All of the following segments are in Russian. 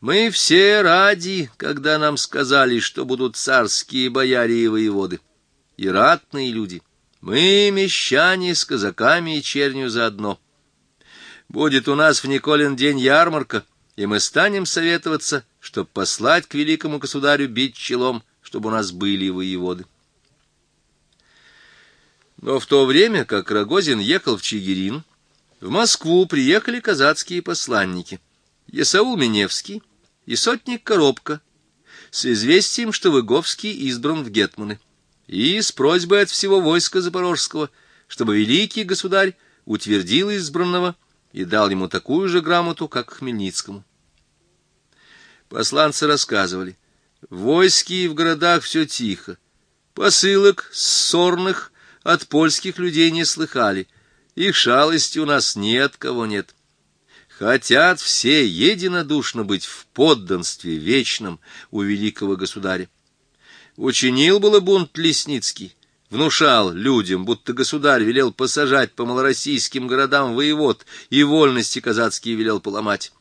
Мы все ради, когда нам сказали, что будут царские бояре и воеводы, и ратные люди. Мы, мещане, с казаками и чернью заодно. Будет у нас в Николин день ярмарка, и мы станем советоваться, чтоб послать к великому государю бить челом, чтобы у нас были воеводы. Но в то время, как Рогозин ехал в Чигирин, в Москву приехали казацкие посланники Есаул Миневский и сотник Коробка с известием, что Выговский избран в гетманы, и с просьбой от всего войска запорожского, чтобы великий государь утвердил избранного и дал ему такую же грамоту, как Хмельницкому. Посланцы рассказывали: в войске и в городах все тихо, посылок ссорных от польских людей не слыхали, их шалости у нас ни от кого нет. Хотят все единодушно быть в подданстве вечном у великого государя. Учинил было бунт Лесницкий, внушал людям, будто государь велел посажать по малороссийским городам воевод и вольности казацкие велел поломать.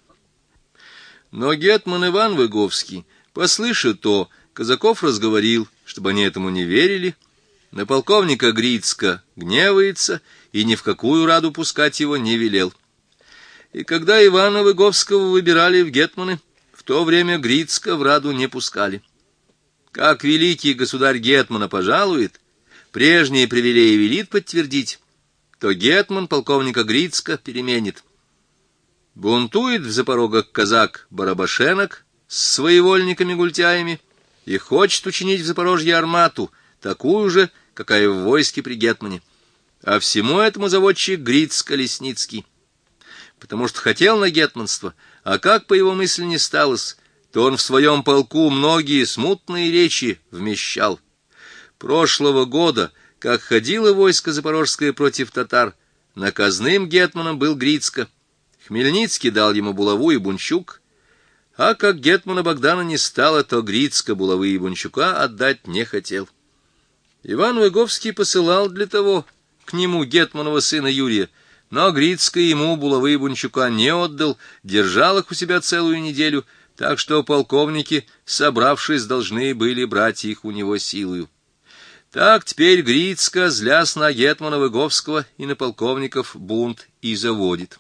Но гетман Иван Выговский, послыша то, казаков разговорил, чтобы они этому не верили. На полковника Грицка гневается и ни в какую раду пускать его не велел. И когда Ивана Выговского выбирали в гетманы, в то время Грицка в раду не пускали. Как великий государь гетмана пожалует, прежние привилеи велит подтвердить, то гетман полковника Грицка переменит. Бунтует в Запорогах казак Барабашенок с своевольниками-гультяями и хочет учинить в Запорожье армату, такую же, какая в войске при гетмане. А всему этому заводчик Грицко Лесницкий, потому что хотел на гетманство, а как по его мысли не сталось, то он в своем полку многие смутные речи вмещал. Прошлого года, как ходило войско запорожское против татар, наказным гетманом был Грицко. Хмельницкий дал ему булаву и бунчук, а как гетмана Богдана не стало, то Грицко булавы и бунчука отдать не хотел. Иван Выговский посылал для того к нему гетманова сына Юрия, но Грицко ему булавы и бунчука не отдал, держал их у себя целую неделю, так что полковники, собравшись, должны были брать их у него силою. Так теперь Грицко, злясь на гетмана Выговского и на полковников, бунт и заводит.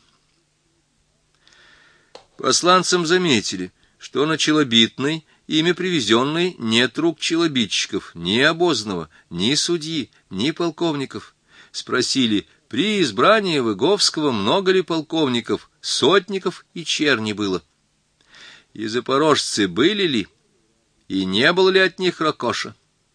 Посланцам заметили, что на Челобитной, ими привезенной, нет рук челобитчиков, ни обозного, ни судьи, ни полковников. Спросили: при избрании Выговского много ли полковников, сотников и черни было? И запорожцы были ли, и не было ли от них ракоша?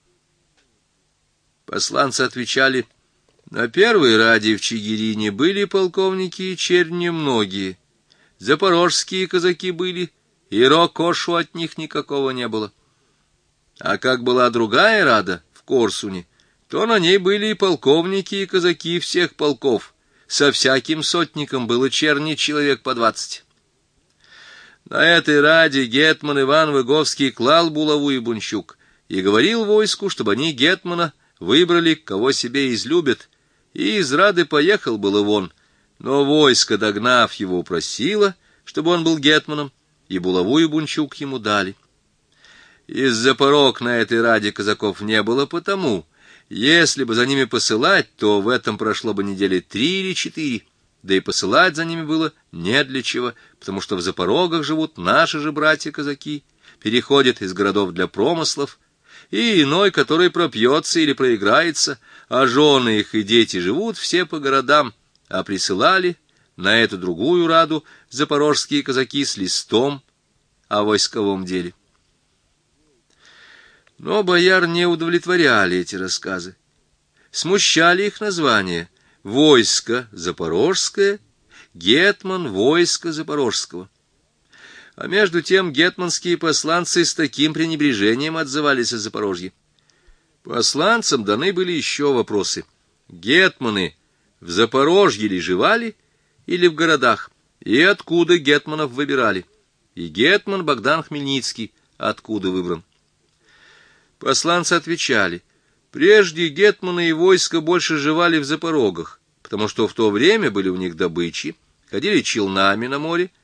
Посланцы отвечали: на первой раде в Чигирине были полковники и черни многие, запорожские казаки были, и ракошу от них никакого не было. А как была другая рада в Корсуне, то на ней были и полковники, и казаки всех полков, со всяким сотником было черни человек по 20. На этой раде гетман Иван Выговский клал булаву и бунчук и говорил войску, чтобы они гетмана выбрали, кого себе излюбят, и из рады поехал было вон, но войско, догнав его, просило, чтобы он был гетманом, и булаву и бунчук ему дали. Из-за порог на этой раде казаков не было потому, если бы за ними посылать, то в этом прошло бы недели 3 или 4, да и посылать за ними было не для чего, потому что в Запорогах живут наши же братья-казаки, переходят из городов для промыслов, и иной, который пропьется или проиграется, а жены их и дети живут все по городам, а присылали на эту другую раду запорожские казаки с листом о войсковом деле. Но бояр не удовлетворяли эти рассказы. Смущали их названия: «Войско запорожское», «Гетман войска запорожского». А между тем гетманские посланцы с таким пренебрежением отзывались о Запорожье. Посланцам даны были еще вопросы: гетманы в Запорожье ли живали или в городах, и откуда гетманов выбирали, и гетман Богдан Хмельницкий откуда выбран. Посланцы отвечали: прежде гетманы и войско больше живали в Запорогах, потому что в то время были у них добычи, ходили челнами на море,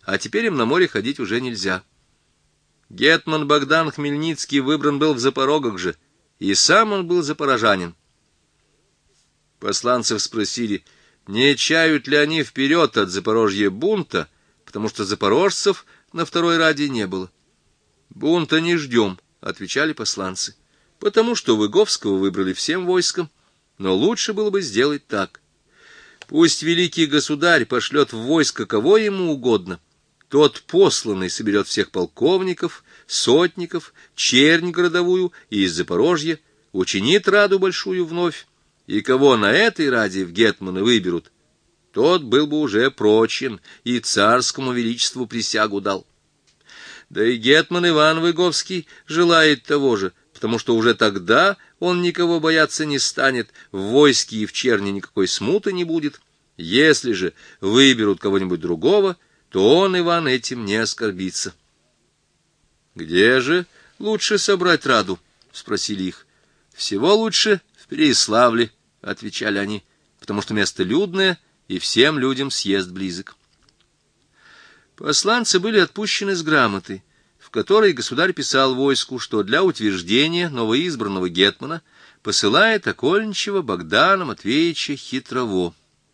а теперь им на море ходить уже нельзя. Гетман Богдан Хмельницкий выбран был в Запорогах же, и сам он был запорожанин. Посланцев спросили, не чают ли они вперед от Запорожья бунта, потому что запорожцев на второй раде не было. «Бунта не ждем», — отвечали посланцы, «потому что Выговского выбрали всем войском, но лучше было бы сделать так. Пусть великий государь пошлет в войско кого ему угодно, тот посланный соберет всех полковников, сотников, чернь городовую и из Запорожья, учинит раду большую вновь, и кого на этой раде в гетманы выберут, тот был бы уже прочен и царскому величеству присягу дал. Да и гетман Иван Выговский желает того же, потому что уже тогда он никого бояться не станет, в войске и в черни никакой смуты не будет. Если же выберут кого-нибудь другого, то он, Иван, этим не оскорбится». «Где же лучше собрать раду?» — спросили их. «Всего лучше в Переяславле», — отвечали они, «потому что место людное, и всем людям съезд близок». Посланцы были отпущены с грамотой, в которой государь писал войску, что для утверждения новоизбранного гетмана посылает окольничего Богдана Матвеевича Хитрово.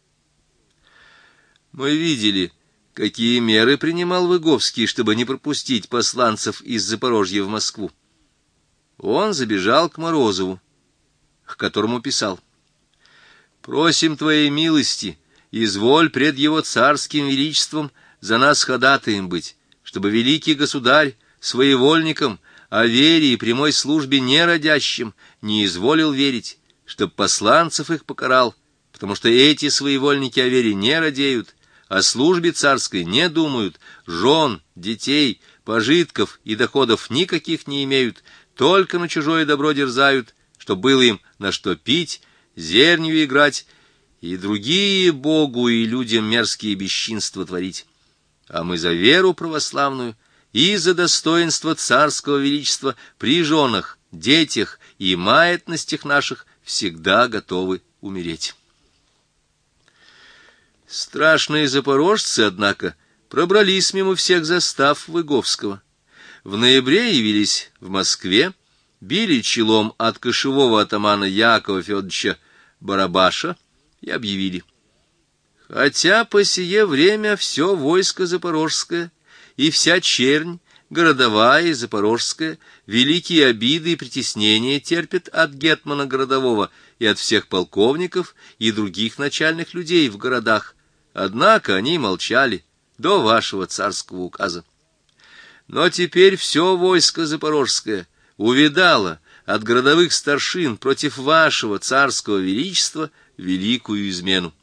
Мы видели, какие меры принимал Выговский, чтобы не пропустить посланцев из Запорожья в Москву. Он забежал к Морозову, к которому писал: «Просим твоей милости, изволь пред его царским величеством за нас ходатаем быть, чтобы великий государь своевольникам о вере и прямой службе неродящим не изволил верить, чтоб посланцев их покарал, потому что эти своевольники о вере не радеют, о службе царской не думают, жен, детей, пожитков и доходов никаких не имеют, только на чужое добро дерзают, чтоб было им на что пить, зернью играть и другие Богу и людям мерзкие бесчинства творить. А мы за веру православную и за достоинство царского величества при женах, детях и маятностях наших всегда готовы умереть». Страшные запорожцы, однако, пробрались мимо всех застав Выговского. В ноябре явились в Москве, били челом от кошевого атамана Якова Федоровича Барабаша и объявили: «Хотя по сие время все войско запорожское и вся чернь, городовая и запорожская, великие обиды и притеснения терпят от гетмана городового и от всех полковников и других начальных людей в городах, однако они молчали до вашего царского указа. Но теперь все войско запорожское увидало от городовых старшин против вашего царского величества великую измену.